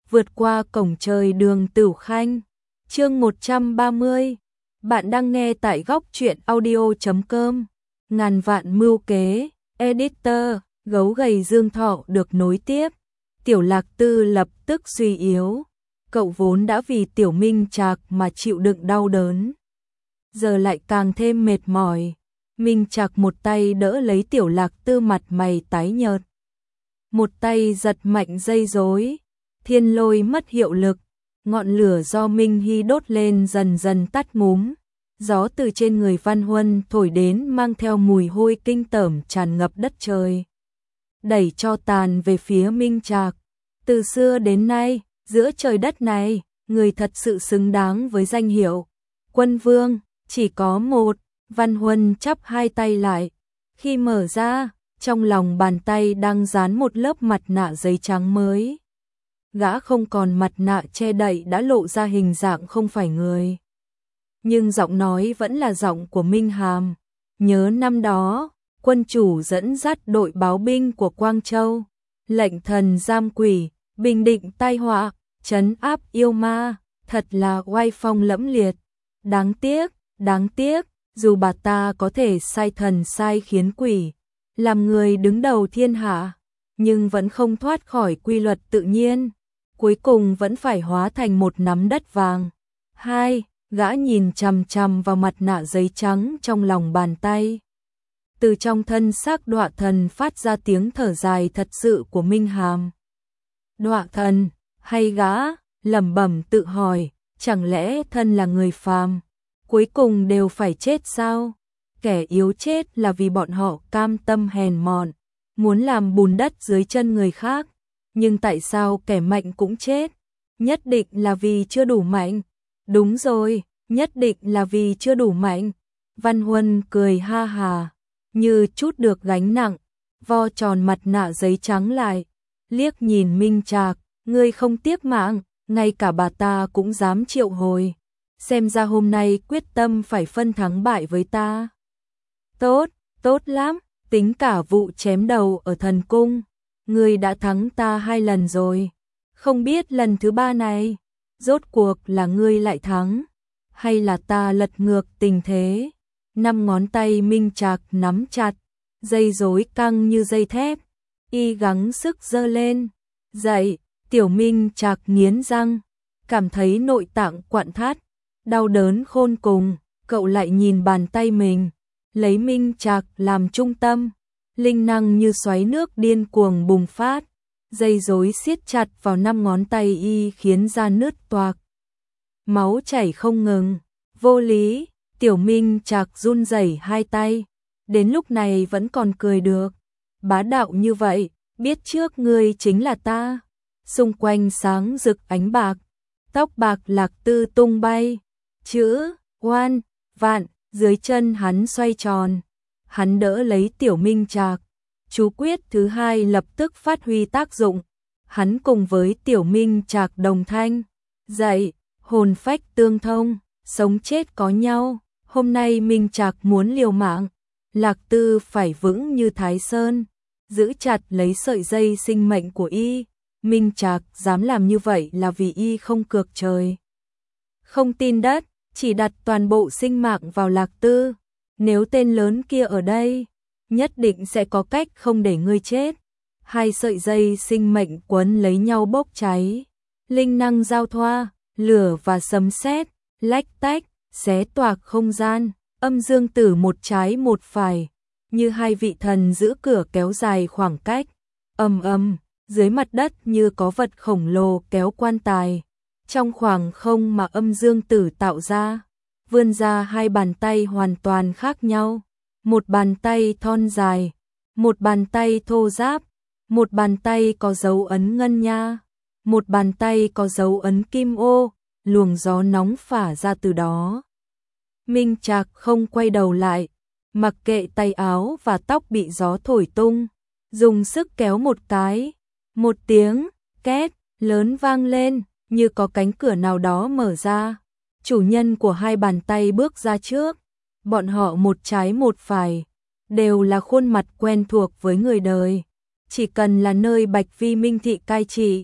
vượt qua cổng trời Đường Tửu Khanh. Chương 130. Bạn đang nghe tại góc truyện audio.com. Ngàn vạn mưu kế, editor, gấu gầy Dương Thọ được nối tiếp. Tiểu Lạc Tư lập tức suy yếu. Cậu vốn đã vì Tiểu Minh Trạc mà chịu đựng đau đớn, giờ lại càng thêm mệt mỏi. Minh Trạc một tay đỡ lấy Tiểu Lạc Tư mặt mày tái nhợt, một tay giật mạnh dây rối. Thiên lôi mất hiệu lực, ngọn lửa do Minh Hy đốt lên dần dần tắt ngúm. Gió từ trên người Văn Huân thổi đến mang theo mùi hôi kinh tởm tràn ngập đất trời, đẩy cho tàn về phía Minh Trạc. Từ xưa đến nay, giữa trời đất này, người thật sự xứng đáng với danh hiệu Quân Vương chỉ có một. Văn Huân chắp hai tay lại, khi mở ra, trong lòng bàn tay đang dán một lớp mặt nạ giấy trắng mới. Gã không còn mặt nạ che đậy đã lộ ra hình dạng không phải người, nhưng giọng nói vẫn là giọng của Minh Hàm. Nhớ năm đó, quân chủ dẫn dắt đội báo binh của Quang Châu, lệnh thần giam quỷ, bình định tai họa, trấn áp yêu ma, thật là oai phong lẫm liệt. Đáng tiếc, dù bà ta có thể sai thần sai khiến quỷ, làm người đứng đầu thiên hạ, nhưng vẫn không thoát khỏi quy luật tự nhiên, cuối cùng vẫn phải hóa thành một nắm đất vàng. Gã nhìn chằm chằm vào mặt nạ giấy trắng trong lòng bàn tay. Từ trong thân xác Đọa Thần phát ra tiếng thở dài thật sự của Minh Hàm. Đọa Thần, hay gã, lẩm bẩm tự hỏi, chẳng lẽ thân là người phàm, cuối cùng đều phải chết sao? Kẻ yếu chết là vì bọn họ cam tâm hèn mọn, muốn làm bùn đất dưới chân người khác. Nhưng tại sao kẻ mạnh cũng chết? Nhất định là vì chưa đủ mạnh. Đúng rồi, nhất định là vì chưa đủ mạnh. Văn Huân cười ha hà, như chút được gánh nặng, vo tròn mặt nạ giấy trắng lại, liếc nhìn Minh Trạc, ngươi không tiếc mạng, ngay cả bà ta cũng dám triệu hồi. Xem ra hôm nay quyết tâm phải phân thắng bại với ta. Tốt lắm, tính cả vụ chém đầu ở thần cung, ngươi đã thắng ta 2 lần rồi. Không biết lần thứ 3 này, rốt cuộc là ngươi lại thắng, hay là ta lật ngược tình thế? 5 ngón tay Minh Trạc nắm chặt, dây rối căng như dây thép, y gắng sức giơ lên. Dậy, Tiểu Minh Trạc nghiến răng, cảm thấy nội tạng quặn thắt, đau đớn khôn cùng. Cậu lại nhìn bàn tay mình, lấy Minh Trạc làm trung tâm, linh năng như xoáy nước điên cuồng bùng phát, dây rối siết chặt vào 5 ngón tay y khiến da nứt toạc, máu chảy không ngừng. Vô lý, Tiểu Minh Trạc run rẩy hai tay, đến lúc này vẫn còn cười được. Bá đạo như vậy, biết trước ngươi chính là ta. Xung quanh sáng rực ánh bạc, tóc bạc Lạc Tư tung bay, chữ oan vạn dưới chân hắn xoay tròn. Hắn đỡ lấy Tiểu Minh Trạc, chú quyết thứ 2 lập tức phát huy tác dụng. Hắn cùng với Tiểu Minh Trạc đồng thanh, dậy, hồn phách tương thông, sống chết có nhau. Hôm nay Minh Trạc muốn liều mạng, Lạc Tư phải vững như Thái Sơn, giữ chặt lấy sợi dây sinh mệnh của y. Minh Trạc dám làm như vậy là vì y không cược trời, không tin đất, chỉ đặt toàn bộ sinh mạng vào Lạc Tư. Nếu tên lớn kia ở đây, nhất định sẽ có cách không để ngươi chết. 2 sợi dây sinh mệnh quấn lấy nhau bốc cháy, linh năng giao thoa, lửa và sấm sét lách tách, xé toạc không gian. Âm dương tử một trái một phải, như 2 vị thần giữ cửa kéo dài khoảng cách. Dưới mặt đất như có vật khổng lồ kéo quan tài. Trong khoảng không mà âm dương tử tạo ra, vươn ra 2 bàn tay hoàn toàn khác nhau. Một bàn tay thon dài, một bàn tay thô ráp, một bàn tay có dấu ấn ngân nha, một bàn tay có dấu ấn kim ô. Luồng gió nóng phả ra từ đó. Minh Trạc không quay đầu lại, mặc kệ tay áo và tóc bị gió thổi tung, dùng sức kéo một cái. Một tiếng két lớn vang lên, như có cánh cửa nào đó mở ra. Chủ nhân của 2 bàn tay bước ra trước. Bọn họ một trái một phải, đều là khuôn mặt quen thuộc với người đời. Chỉ cần là nơi Bạch Vi Minh Thị cai trị,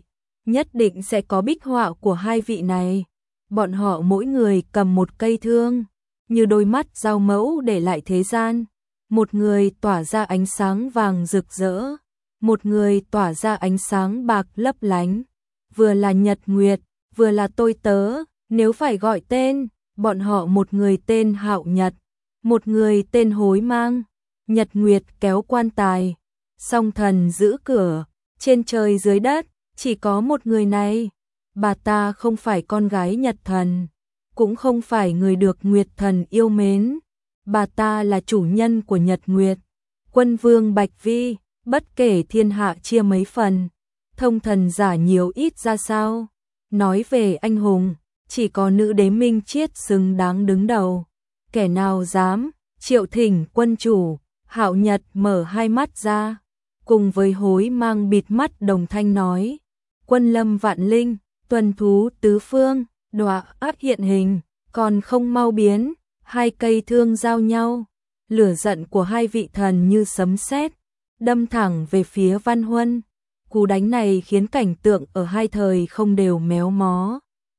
nhất định sẽ có bích họa của hai vị này. Bọn họ mỗi người cầm một cây thương, như đôi mắt dao mẫu để lại thế gian. Một người tỏa ra ánh sáng vàng rực rỡ, một người tỏa ra ánh sáng bạc lấp lánh. Vừa là nhật nguyệt, vừa là tôi tớ, nếu phải gọi tên, bọn họ một người tên Hạo Nhật, một người tên Hối Mang. Nhật nguyệt kéo quan tài, song thần giữ cửa, trên trời dưới đất, chỉ có một người này. Bà ta không phải con gái Nhật thần, cũng không phải người được Nguyệt thần yêu mến. Bà ta là chủ nhân của Nhật Nguyệt, quân vương Bạch Vi. Bất kể thiên hạ chia mấy phần, thông thần giả nhiều ít ra sao, nói về anh hùng, chỉ có nữ đế Minh Chiết xứng đáng đứng đầu. Kẻ nào dám, Triệu thỉnh quân chủ. Hạo Nhật mở hai mắt ra, cùng với Hối Mang bịt mắt đồng thanh nói: quân lâm vạn linh, tuần thú tứ phương, đọa ác hiện hình, còn không mau biến. Hai cây thương giao nhau, lửa giận của hai vị thần như sấm sét, đâm thẳng về phía Văn Huân. Cú đánh này khiến cảnh tượng ở hai thời không đều méo mó.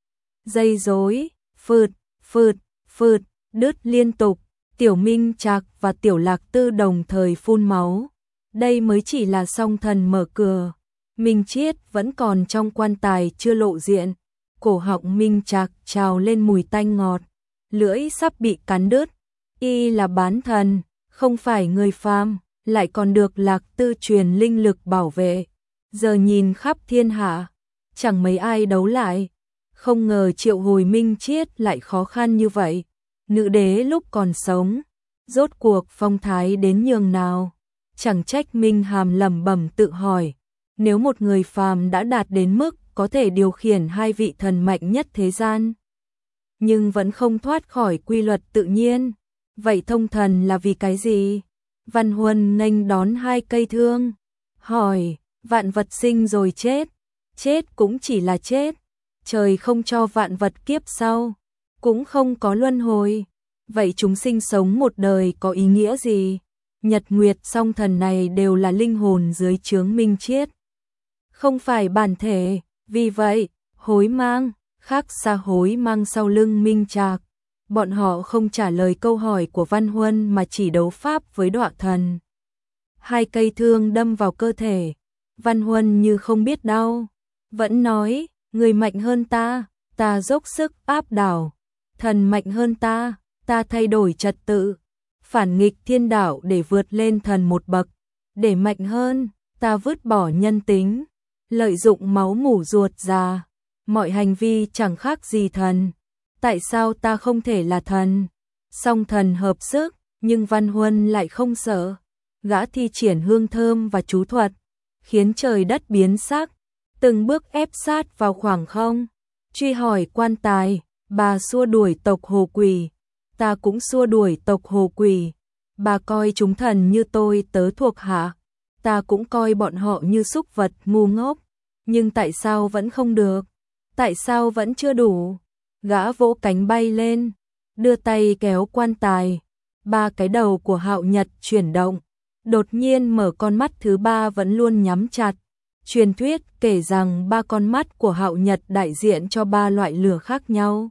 Dây rối, phượt, phượt, phượt, đứt liên tục. Tiểu Minh Trạc và Tiểu Lạc Tư đồng thời phun máu. Đây mới chỉ là song thần mở cửa. Minh Chiết vẫn còn trong quan tài chưa lộ diện. Cổ họng Minh Trạc trào lên mùi tanh ngọt, lưỡi sắp bị cắn đứt. Y là bán thần, không phải người phàm, lại còn được Lạc Tư truyền linh lực bảo vệ. Giờ nhìn khắp thiên hạ, chẳng mấy ai đấu lại. Không ngờ triệu hồi Minh Chiết lại khó khăn như vậy. Nữ đế lúc còn sống, rốt cuộc phong thái đến nhường nào. Chẳng trách Minh Hàm lẩm bẩm tự hỏi, nếu một người phàm đã đạt đến mức có thể điều khiển hai vị thần mạnh nhất thế gian, nhưng vẫn không thoát khỏi quy luật tự nhiên, vậy thông thần là vì cái gì? Văn Huân nghênh đón hai cây thương, hỏi: vạn vật sinh rồi chết, chết cũng chỉ là chết, trời không cho vạn vật kiếp sau, cũng không có luân hồi, vậy chúng sinh sống một đời có ý nghĩa gì? Nhật Nguyệt song thần này đều là linh hồn dưới trướng Minh Chiết, không phải bản thể, vì vậy, Hối Mang, khác xa Hối Mang sau lưng Minh Trạc. Bọn họ không trả lời câu hỏi của Văn Huân mà chỉ đấu pháp với Đọa Thần. Hai cây thương đâm vào cơ thể, Văn Huân như không biết đau, vẫn nói: người mạnh hơn ta, ta dốc sức áp đảo, thần mạnh hơn ta, ta thay đổi trật tự, phản nghịch thiên đạo để vượt lên thần một bậc, để mạnh hơn, ta vứt bỏ nhân tính, lợi dụng máu mủ ruột già, mọi hành vi chẳng khác gì thần. Tại sao ta không thể là thần? Song thần hợp sức, nhưng Văn Huân lại không sợ. Gã thi triển hương thơm và chú thuật, khiến trời đất biến sắc, từng bước ép sát vào khoảng không. Truy hỏi quan tài: bà xua đuổi tộc Hồ Quỷ, ta cũng xua đuổi tộc Hồ Quỷ. Bà coi chúng thần như tôi tớ thuộc hạ, ta cũng coi bọn họ như súc vật ngu ngốc. Nhưng tại sao vẫn không được? Tại sao vẫn chưa đủ? Gã vỗ cánh bay lên, đưa tay kéo quan tài. Ba cái đầu của Hạo Nhật chuyển động, đột nhiên mở con mắt thứ ba vẫn luôn nhắm chặt. Truyền thuyết kể rằng ba con mắt của Hạo Nhật đại diện cho ba loại lửa khác nhau.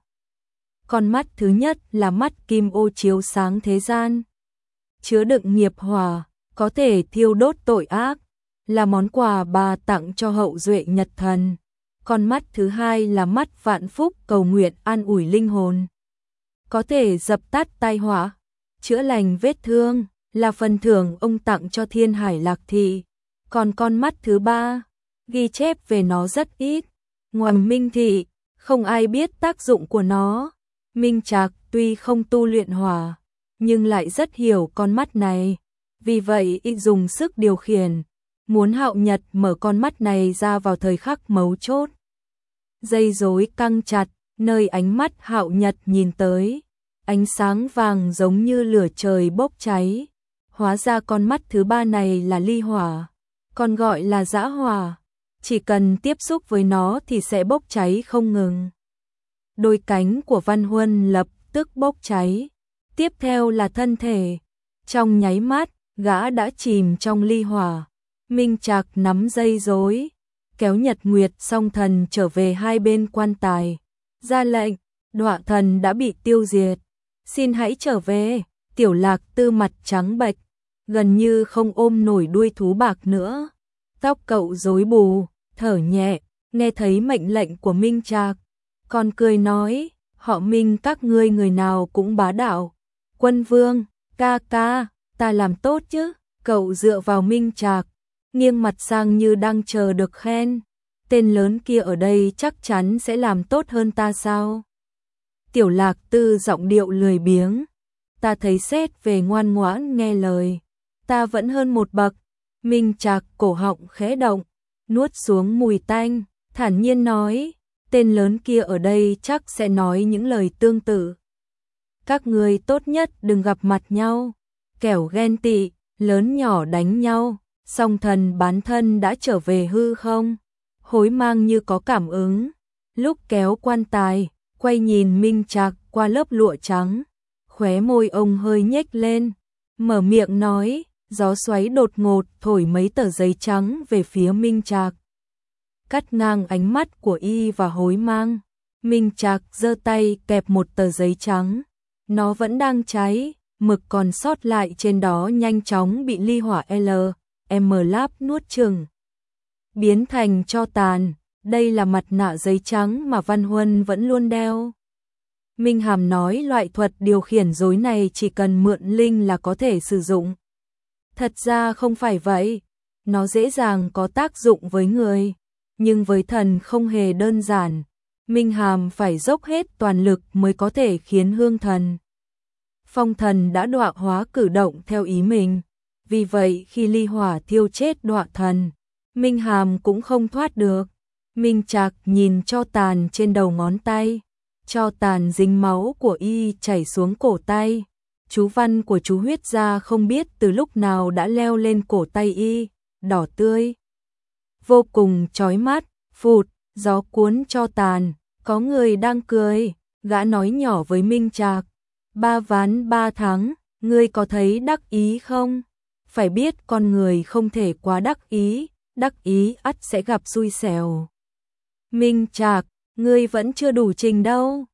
Con mắt thứ nhất là mắt kim ô chiếu sáng thế gian, chứa đựng nghiệp hỏa, có thể thiêu đốt tội ác, là món quà bà tặng cho hậu duệ Nhật thần. Con mắt thứ hai là mắt vạn phúc cầu nguyện an ủi linh hồn, có thể dập tắt tai họa, chữa lành vết thương, là phần thưởng ông tặng cho Thiên Hải Lạc Thị. Còn con mắt thứ ba, ghi chép về nó rất ít, ngoài Minh Thị, không ai biết tác dụng của nó. Minh Trạc tuy không tu luyện hỏa, nhưng lại rất hiểu con mắt này, vì vậy y dùng sức điều khiển, muốn Hạo Nhật mở con mắt này ra vào thời khắc mấu chốt. Dây rối căng chặt, nơi ánh mắt Hạo Nhật nhìn tới, ánh sáng vàng giống như lửa trời bốc cháy. Hóa ra con mắt thứ ba này là ly hỏa, còn gọi là dã hỏa, chỉ cần tiếp xúc với nó thì sẽ bốc cháy không ngừng. Đôi cánh của Văn Huân lập tức bốc cháy, tiếp theo là thân thể. Trong nháy mắt, gã đã chìm trong ly hỏa. Minh Trạc nắm dây rối, kéo Nhật Nguyệt song thần trở về hai bên quan tài, ra lệnh, Đọa thần đã bị tiêu diệt, xin hãy trở về. Tiểu Lạc Tư mặt trắng bệch, gần như không ôm nổi đuôi thú bạc nữa. Tóc cậu rối bù, thở nhẹ, nghe thấy mệnh lệnh của Minh Trạc, còn cười nói, họ Minh các ngươi người nào cũng bá đạo. Quân Vương, ca ca, ta làm tốt chứ? Cậu dựa vào Minh Trạc, nghiêng mặt sang như đang chờ được khen. Tên lớn kia ở đây chắc chắn sẽ làm tốt hơn ta sao? Tiểu Lạc Tư giọng điệu lười biếng, ta thấy xét về ngoan ngoãn nghe lời, ta vẫn hơn một bậc. Minh Trạc cổ họng khẽ động, nuốt xuống mùi tanh, thản nhiên nói, tên lớn kia ở đây chắc sẽ nói những lời tương tự. Các ngươi tốt nhất đừng gặp mặt nhau, kẻo ghen tị, lớn nhỏ đánh nhau. Song thần bán thân đã trở về hư không? Hối Mang như có cảm ứng, lúc kéo quan tài, quay nhìn Minh Trạc qua lớp lụa trắng, khóe môi ông hơi nhếch lên, mở miệng nói, gió xoáy đột ngột thổi mấy tờ giấy trắng về phía Minh Trạc, cắt ngang ánh mắt của y và Hối Mang. Minh Trạc giơ tay kẹp một tờ giấy trắng, nó vẫn đang cháy, mực còn sót lại trên đó nhanh chóng bị ly hỏa Lab nuốt chửng, biến thành tro tàn. Đây là mặt nạ giấy trắng mà Văn Huân vẫn luôn đeo. Minh Hàm nói loại thuật điều khiển rối này chỉ cần mượn linh là có thể sử dụng. Thật ra không phải vậy, nó dễ dàng có tác dụng với người, nhưng với thần không hề đơn giản. Minh Hàm phải dốc hết toàn lực mới có thể khiến hương thần, phong thần đã đọa hóa cử động theo ý mình. Vì vậy khi ly hỏa thiêu chết đọa thần, Minh Hàm cũng không thoát được. Minh Trạc nhìn tro tàn trên đầu ngón tay, tro tàn dính máu của y chảy xuống cổ tay. Chú văn của chú huyết gia không biết từ lúc nào đã leo lên cổ tay y, đỏ tươi, vô cùng chói mắt. Phụt, gió cuốn tro tàn, có người đang cười, gã nói nhỏ với Minh Trạc, 3 ván 3 thắng, ngươi có thấy đắc ý không? Phải biết con người không thể quá đắc ý ắt sẽ gặp xui xẻo. Minh Trạc, ngươi vẫn chưa đủ trình đâu.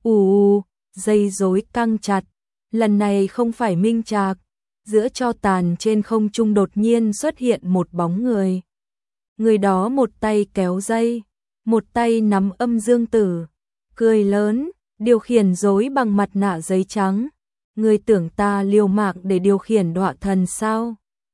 Dây rối căng chặt, lần này không phải Minh Trạc. Giữa tro tàn trên không trung đột nhiên xuất hiện một bóng người. Người đó một tay kéo dây, một tay nắm âm dương tử, cười lớn, điều khiển rối bằng mặt nạ giấy trắng. Ngươi tưởng ta liều mạng để điều khiển đọa thần sao?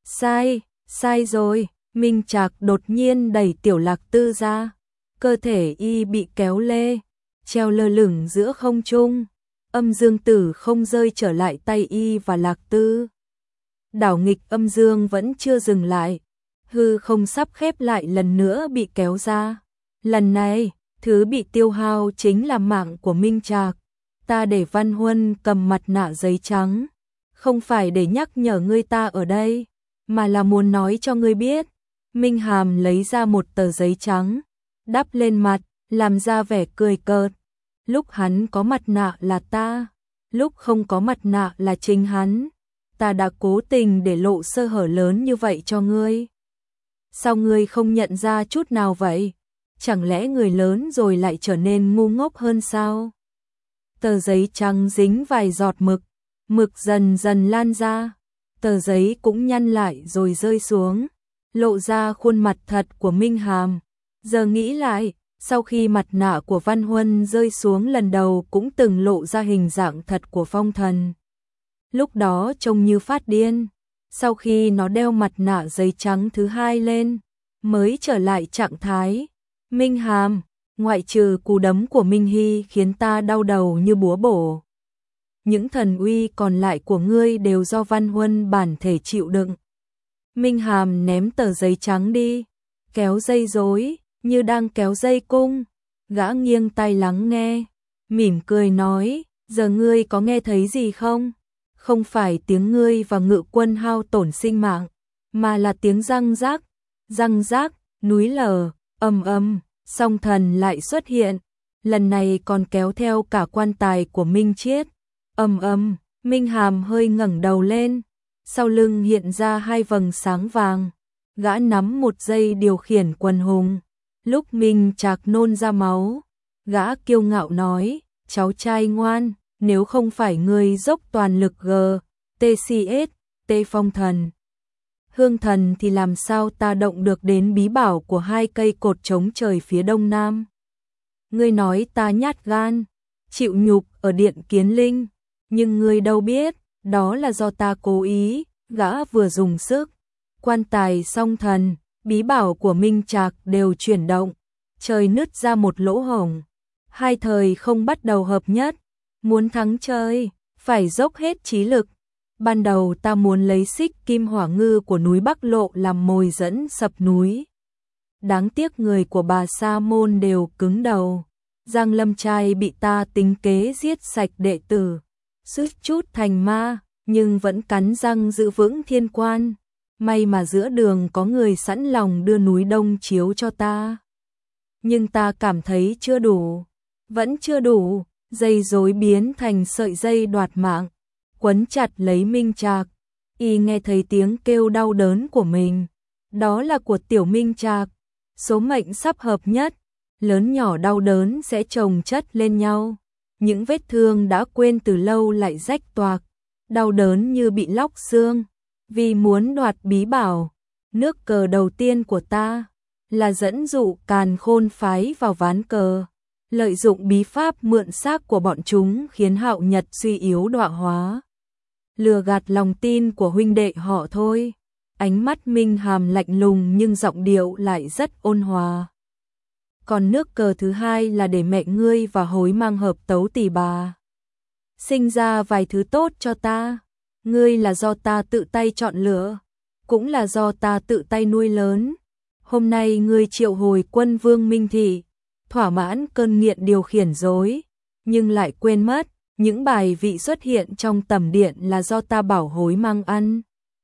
Sai rồi. Minh Trạc đột nhiên đẩy Tiểu Lạc Tư ra, cơ thể y bị kéo lê, treo lơ lửng giữa không trung. Âm dương tử không rơi trở lại tay y và Lạc Tư. Đảo nghịch âm dương vẫn chưa dừng lại, hư không sắp khép lại lần nữa bị kéo ra. Lần này, thứ bị tiêu hao chính là mạng của Minh Trạc. Ta để Văn Huân cầm mặt nạ giấy trắng, không phải để nhắc nhở ngươi ta ở đây, mà là muốn nói cho ngươi biết. Minh Hàm lấy ra một tờ giấy trắng, đắp lên mặt, làm ra vẻ cười cợt. Lúc hắn có mặt nạ là ta, lúc không có mặt nạ là chính hắn. Ta đã cố tình để lộ sơ hở lớn như vậy cho ngươi. Sao ngươi không nhận ra chút nào vậy? Chẳng lẽ người lớn rồi lại trở nên ngu ngốc hơn sao? Tờ giấy trắng dính vài giọt mực, mực dần dần lan ra, tờ giấy cũng nhăn lại rồi rơi xuống, lộ ra khuôn mặt thật của Minh Hàm. Giờ nghĩ lại, sau khi mặt nạ của Văn Huân rơi xuống lần đầu cũng từng lộ ra hình dạng thật của phong thần. Lúc đó trông như phát điên, sau khi nó đeo mặt nạ giấy trắng thứ hai lên, mới trở lại trạng thái. Minh Hàm, ngoại trừ cú đấm của Minh Hy khiến ta đau đầu như búa bổ, những thần uy còn lại của ngươi đều do Văn Huân bản thể chịu đựng. Minh Hàm ném tờ giấy trắng đi, kéo dây rối, như đang kéo dây cung. Gã nghiêng tai lắng nghe, mỉm cười nói, giờ ngươi có nghe thấy gì không? Không phải tiếng ngươi và Ngự Quân hao tổn sinh mạng, mà là tiếng răng rác, núi lở, ầm, song thần lại xuất hiện, lần này còn kéo theo cả quan tài của Minh Chiết. Ầm, Minh Hàm hơi ngẩng đầu lên, sau lưng hiện ra hai vầng sáng vàng, gã nắm một dây điều khiển quần hùng, Lúc Minh Trạc nôn ra máu, gã kiêu ngạo nói, cháu trai ngoan, nếu không phải ngươi dốc toàn lực TCS, T phong thần, hương thần thì làm sao ta động được đến bí bảo của hai cây cột chống trời phía đông nam. Ngươi nói ta nhát gan, chịu nhục ở điện Kiến Linh, nhưng ngươi đâu biết, đó là do ta cố ý, gã vừa dùng sức. Quan tài song thần, bí bảo của Minh Trạc đều chuyển động, trời nứt ra một lỗ hổng. Hai thời không bắt đầu hợp nhất, muốn thắng chơi, phải dốc hết trí lực. Ban đầu ta muốn lấy xích kim hỏa ngư của núi Bắc Lộ làm mồi dẫn sập núi. Đáng tiếc người của bà Sa Môn đều cứng đầu. Giang Lâm trai bị ta tính kế giết sạch đệ tử, suýt chút thành ma, nhưng vẫn cắn răng giữ vững thiên quan. May mà giữa đường có người sẵn lòng đưa núi Đông chiếu cho ta. Nhưng ta cảm thấy chưa đủ, vẫn chưa đủ, dây rối biến thành sợi dây đoạt mạng, quấn chặt lấy Minh Trạc. Y nghe thấy tiếng kêu đau đớn của mình, đó là của tiểu Minh Trạc, số mệnh sắp hợp nhất, lớn nhỏ đau đớn sẽ chồng chất lên nhau. Những vết thương đã quên từ lâu lại rách toạc, đau đớn như bị lóc xương. Vì muốn đoạt bí bảo, nước cờ đầu tiên của ta là dẫn dụ Càn Khôn phái vào ván cờ, lợi dụng bí pháp mượn xác của bọn chúng khiến Hạo Nhật suy yếu đọa hóa, lừa gạt lòng tin của huynh đệ họ thôi. Ánh mắt Minh Hàm lạnh lùng nhưng giọng điệu lại rất ôn hòa. Còn nước cờ thứ hai là để mẹ ngươi và Hối Mang hợp tấu tỷ bà, sinh ra vài thứ tốt cho ta. Ngươi là do ta tự tay chọn lựa, cũng là do ta tự tay nuôi lớn. Hôm nay ngươi triệu hồi Quân Vương Minh Thị, thỏa mãn cơn nghiện điều khiển rối, nhưng lại quên mất, những bài vị xuất hiện trong tầm điện là do ta bảo Hối Mang ăn.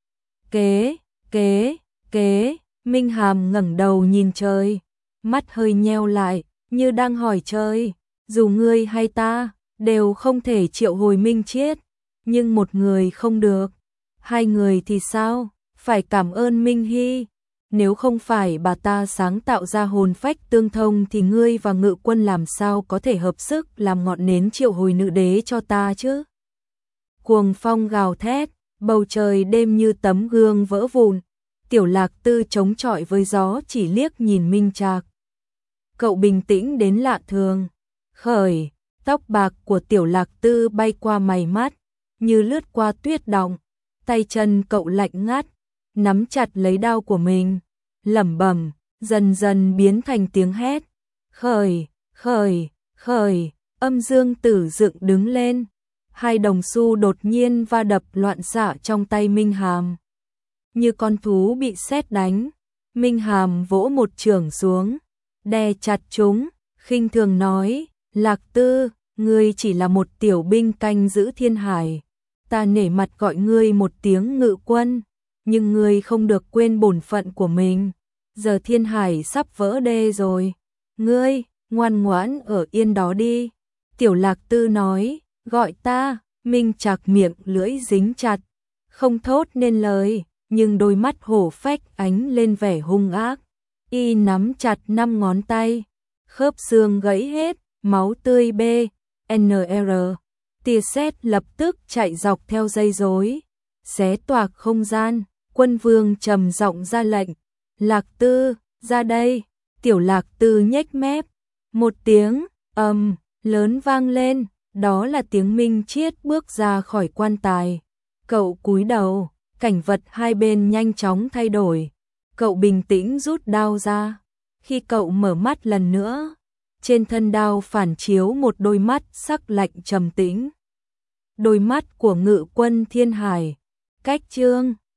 Kế, Minh Hàm ngẩng đầu nhìn trời, mắt hơi nheo lại, như đang hỏi trời, dù ngươi hay ta, đều không thể triệu hồi Minh Chiết. Nhưng một người không được, hai người thì sao? Phải cảm ơn Minh Hy. Nếu không phải bà ta sáng tạo ra hồn phách tương thông thì ngươi và Ngự Quân làm sao có thể hợp sức làm ngọn nến triệu hồi nữ đế cho ta chứ? Cuồng phong gào thét, bầu trời đêm như tấm gương vỡ vụn. Tiểu Lạc Tư chống chọi với gió chỉ liếc nhìn Minh Trạc. Cậu bình tĩnh đến lạ thường. Khởi, tóc bạc của Tiểu Lạc Tư bay qua mày mắt, như lướt qua tuyết động, tay chân cậu lạnh ngắt, nắm chặt lấy đao của mình, lẩm bẩm, dần dần biến thành tiếng hét. Khởi, âm dương tử dựng đứng lên, hai đồng xu đột nhiên va đập loạn xạ trong tay Minh Hàm. Như con thú bị sét đánh, Minh Hàm vỗ một chưởng xuống, đè chặt chúng, khinh thường nói, Lạc Tư, ngươi chỉ là một tiểu binh canh giữ thiên hải. Ta nể mặt gọi ngươi một tiếng Ngự Quân, nhưng ngươi không được quên bổn phận của mình. Giờ thiên hải sắp vỡ đê rồi, ngươi ngoan ngoãn ở yên đó đi. Tiểu Lạc Tư nói, gọi ta. Minh Trạc miệng lưỡi dính chặt, không thốt nên lời, nhưng đôi mắt hổ phách ánh lên vẻ hung ác. Y nắm chặt 5 ngón tay, khớp xương gãy hết, máu tươi BNR. Tia sét lập tức chạy dọc theo dây rối, xé toạc không gian. Quân Vương trầm giọng ra lệnh, Lạc Tư, ra đây. Tiểu Lạc Tư nhếch mép, một tiếng lớn vang lên, đó là tiếng Minh Chiết bước ra khỏi quan tài. Cậu cúi đầu, cảnh vật hai bên nhanh chóng thay đổi. Cậu bình tĩnh rút đao ra. Khi cậu mở mắt lần nữa, trên thân đao phản chiếu một đôi mắt sắc lạnh trầm tĩnh. Đôi mắt của Ngự Quân Thiên Hải. Cách chương